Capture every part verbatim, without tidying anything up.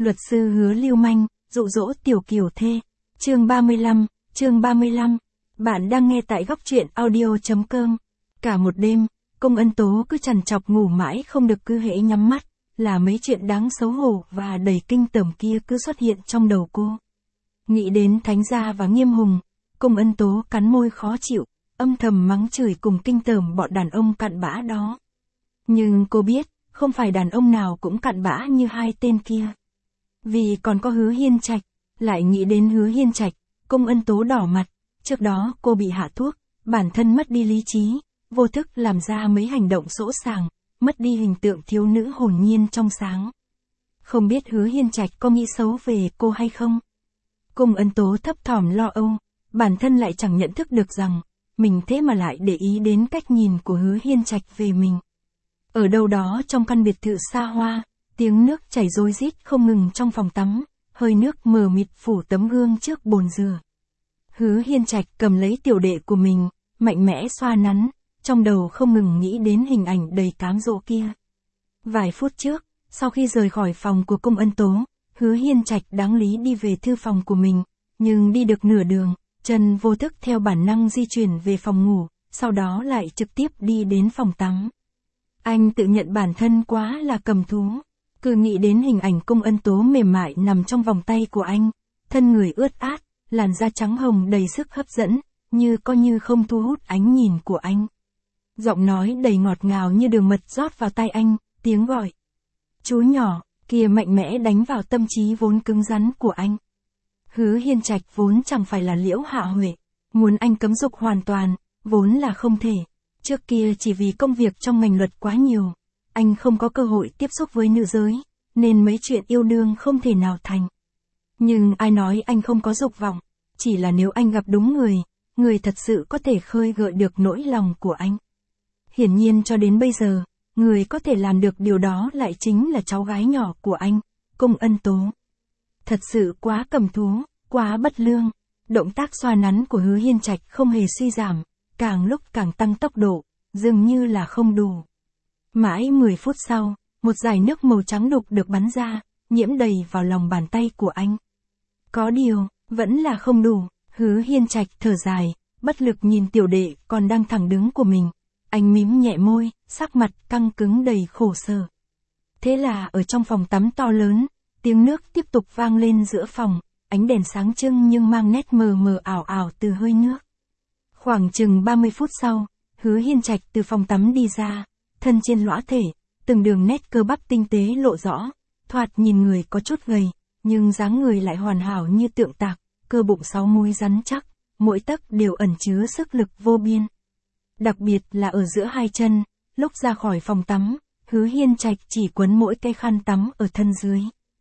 Luật sư Hứa lưu manh, dụ dỗ tiểu kiều thê. Chương ba mươi lăm, chương ba mươi lăm. Bạn đang nghe tại góc truyện audio chấm com. Cả một đêm, Cung Ân Tố cứ trằn trọc ngủ mãi không được, cứ hễ nhắm mắt là mấy chuyện đáng xấu hổ và đầy kinh tởm kia cứ xuất hiện trong đầu cô. Nghĩ đến Thánh Gia và Nghiêm Hùng, Cung Ân Tố cắn môi khó chịu, âm thầm mắng chửi cùng kinh tởm bọn đàn ông cặn bã đó. Nhưng cô biết, không phải đàn ông nào cũng cặn bã như hai tên kia. Vì còn có Hứa Hiên Trạch, lại nghĩ đến Hứa Hiên Trạch, Cung Ân Tố đỏ mặt. Trước đó cô bị hạ thuốc, bản thân mất đi lý trí, vô thức làm ra mấy hành động sỗ sàng, mất đi hình tượng thiếu nữ hồn nhiên trong sáng. Không biết Hứa Hiên Trạch có nghĩ xấu về cô hay không? Cung Ân Tố thấp thỏm lo âu, bản thân lại chẳng nhận thức được rằng, mình thế mà lại để ý đến cách nhìn của Hứa Hiên Trạch về mình. Ở đâu đó trong căn biệt thự xa hoa, tiếng nước chảy rối rít không ngừng trong phòng tắm, hơi nước mờ mịt phủ tấm gương trước bồn rửa. Hứa Hiên Trạch cầm lấy tiểu đệ của mình, mạnh mẽ xoa nắn, trong đầu không ngừng nghĩ đến hình ảnh đầy cám dỗ kia. Vài phút trước, sau khi rời khỏi phòng của Cung Ân Tố, Hứa Hiên Trạch đáng lý đi về thư phòng của mình, nhưng đi được nửa đường, chân vô thức theo bản năng di chuyển về phòng ngủ, sau đó lại trực tiếp đi đến phòng tắm. Anh tự nhận bản thân quá là cầm thú, cứ nghĩ đến hình ảnh Cung Ân Tố mềm mại nằm trong vòng tay của anh, thân người ướt át, làn da trắng hồng đầy sức hấp dẫn, như có như không thu hút ánh nhìn của anh. Giọng nói đầy ngọt ngào như đường mật rót vào tai anh, tiếng gọi chú nhỏ kia mạnh mẽ đánh vào tâm trí vốn cứng rắn của anh. Hứa Hiên Trạch vốn chẳng phải là Liễu Hạ Huệ, muốn anh cấm dục hoàn toàn, vốn là không thể. Trước kia chỉ vì công việc trong ngành luật quá nhiều, anh không có cơ hội tiếp xúc với nữ giới, nên mấy chuyện yêu đương không thể nào thành. Nhưng ai nói anh không có dục vọng, chỉ là nếu anh gặp đúng người, người thật sự có thể khơi gợi được nỗi lòng của anh. Hiển nhiên cho đến bây giờ, người có thể làm được điều đó lại chính là cháu gái nhỏ của anh, Cung Ân Tố. Thật sự quá cầm thú, quá bất lương. Động tác xoa nắn của Hứa Hiên Trạch không hề suy giảm, càng lúc càng tăng tốc độ, dường như là không đủ. Mãi mười phút sau, một dải nước màu trắng đục được bắn ra, nhiễm đầy vào lòng bàn tay của anh. Có điều, vẫn là không đủ. Hứa Hiên Trạch thở dài, bất lực nhìn tiểu đệ còn đang thẳng đứng của mình. Anh mím nhẹ môi, sắc mặt căng cứng đầy khổ sở. Thế là ở trong phòng tắm to lớn, tiếng nước tiếp tục vang lên giữa phòng, ánh đèn sáng trưng nhưng mang nét mờ mờ ảo ảo từ hơi nước. Khoảng chừng ba mươi phút sau, Hứa Hiên Trạch từ phòng tắm đi ra, thân trên lõa thể, từng đường nét cơ bắp tinh tế lộ rõ, thoạt nhìn người có chút gầy, nhưng dáng người lại hoàn hảo như tượng tạc, cơ bụng sáu múi rắn chắc, mỗi tấc đều ẩn chứa sức lực vô biên. Đặc biệt là ở giữa hai chân, lúc ra khỏi phòng tắm, Hứa Hiên Trạch chỉ quấn mỗi cây khăn tắm ở thân dưới.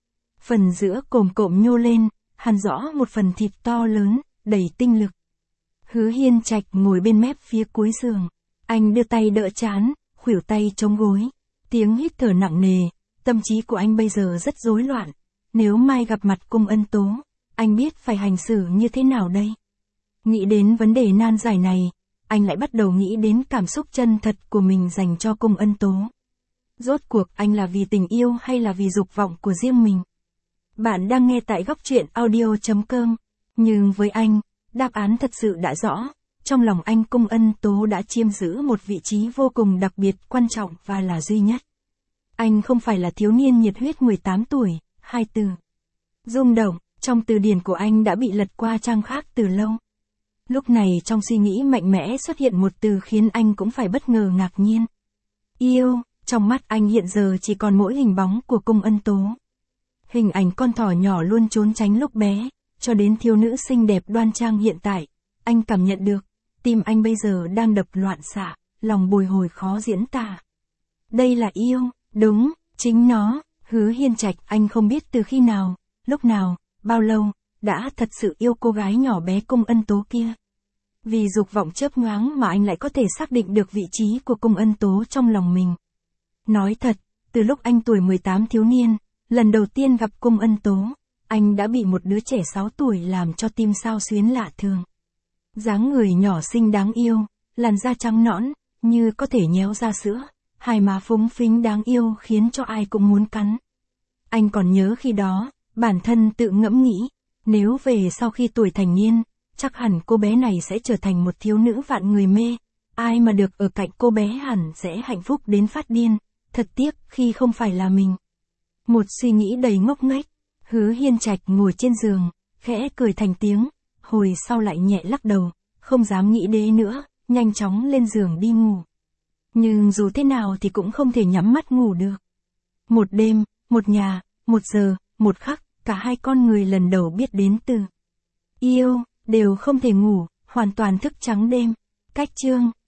Phần giữa cồm cộm nhô lên, hằn rõ một phần thịt to lớn, đầy tinh lực. Hứa Hiên Trạch ngồi bên mép phía cuối giường, anh đưa tay đỡ trán, khuỷu tay chống gối, tiếng hít thở nặng nề, tâm trí của anh bây giờ rất rối loạn. Nếu mai gặp mặt Cung Ân Tố, anh biết phải hành xử như thế nào đây? Nghĩ đến vấn đề nan giải này, anh lại bắt đầu nghĩ đến cảm xúc chân thật của mình dành cho Cung Ân Tố. Rốt cuộc anh là vì tình yêu hay là vì dục vọng của riêng mình? Bạn đang nghe tại góc truyện audio chấm com. Nhưng với anh, đáp án thật sự đã rõ. Trong lòng anh Cung Ân Tố đã chiếm giữ một vị trí vô cùng đặc biệt, quan trọng và là duy nhất. Anh không phải là thiếu niên nhiệt huyết mười tám tuổi, hai từ. Rung động, trong từ điển của anh đã bị lật qua trang khác từ lâu. Lúc này trong suy nghĩ mạnh mẽ xuất hiện một từ khiến anh cũng phải bất ngờ ngạc nhiên. Yêu, trong mắt anh hiện giờ chỉ còn mỗi hình bóng của Cung Ân Tố. Hình ảnh con thỏ nhỏ luôn trốn tránh lúc bé, cho đến thiếu nữ xinh đẹp đoan trang hiện tại, anh cảm nhận được, tim anh bây giờ đang đập loạn xạ, lòng bồi hồi khó diễn tả. Đây là yêu, đúng, chính nó. Hứa Hiên Trạch anh không biết từ khi nào, lúc nào, bao lâu, đã thật sự yêu cô gái nhỏ bé Cung Ân Tố kia. Vì dục vọng chớp nhoáng mà anh lại có thể xác định được vị trí của Cung Ân Tố trong lòng mình. Nói thật, từ lúc anh tuổi mười tám thiếu niên, lần đầu tiên gặp Cung Ân Tố, anh đã bị một đứa trẻ sáu tuổi làm cho tim xao xuyến lạ thường. Dáng người nhỏ xinh đáng yêu, làn da trắng nõn, như có thể nhéo ra sữa, hai má phúng phính đáng yêu khiến cho ai cũng muốn cắn. Anh còn nhớ khi đó, bản thân tự ngẫm nghĩ, nếu về sau khi tuổi thành niên, chắc hẳn cô bé này sẽ trở thành một thiếu nữ vạn người mê. Ai mà được ở cạnh cô bé hẳn sẽ hạnh phúc đến phát điên, thật tiếc khi không phải là mình. Một suy nghĩ đầy ngốc nghếch, Hứa Hiên Trạch ngồi trên giường, khẽ cười thành tiếng, hồi sau lại nhẹ lắc đầu, không dám nghĩ đến nữa, nhanh chóng lên giường đi ngủ. Nhưng dù thế nào thì cũng không thể nhắm mắt ngủ được. Một đêm, một nhà, một giờ, một khắc, cả hai con người lần đầu biết đến từ yêu, đều không thể ngủ, hoàn toàn thức trắng đêm. Cách chương